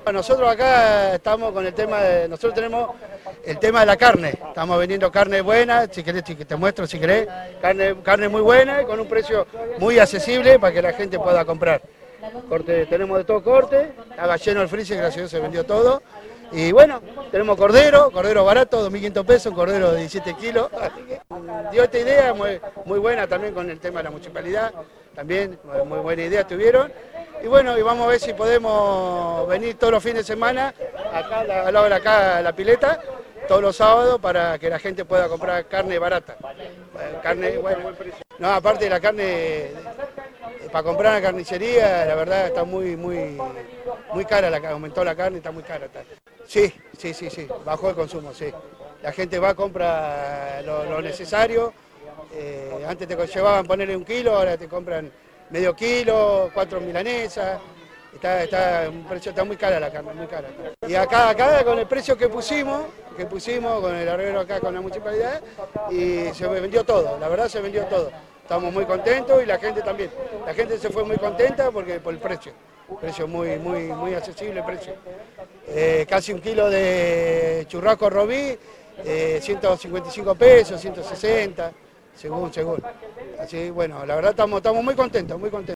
Nosotros acá estamos con el tema nosotros tenemos el tema de la carne, estamos vendiendo carne buena, si querés te muestro si querés, carne muy buena y con un precio muy accesible para que la gente pueda comprar. Corte, tenemos de todo corte, estaba lleno el freezer, gracias a Dios se vendió todo. Y bueno, tenemos cordero barato, 2.500 pesos, cordero de 17 kilos. Así que dio esta idea muy buena también con el tema de la municipalidad, también muy buena idea tuvieron. Y bueno, y vamos a ver si podemos venir todos los fines de semana, acá al lado de la pileta, todos los sábados para que la gente pueda comprar carne barata. Carne, bueno, no, aparte de la carne, para comprar en la carnicería, la verdad está muy cara, aumentó la carne, está muy cara. Sí, bajó el consumo, sí. La gente va, compra lo necesario, antes te llevaban ponerle 1 kilo, ahora te compran medio kilo, 4 milanesas, un precio, está muy cara la carne, muy cara. Y acá con el precio que pusimos con el arreglo acá con la municipalidad, y se vendió todo, la verdad se vendió todo. Estamos muy contentos y la gente también. La gente se fue muy contenta por el precio muy accesible el precio. Casi 1 kilo de churrasco robí, 155 pesos, 160, según. Así, bueno, la verdad estamos muy contentos, muy contentos.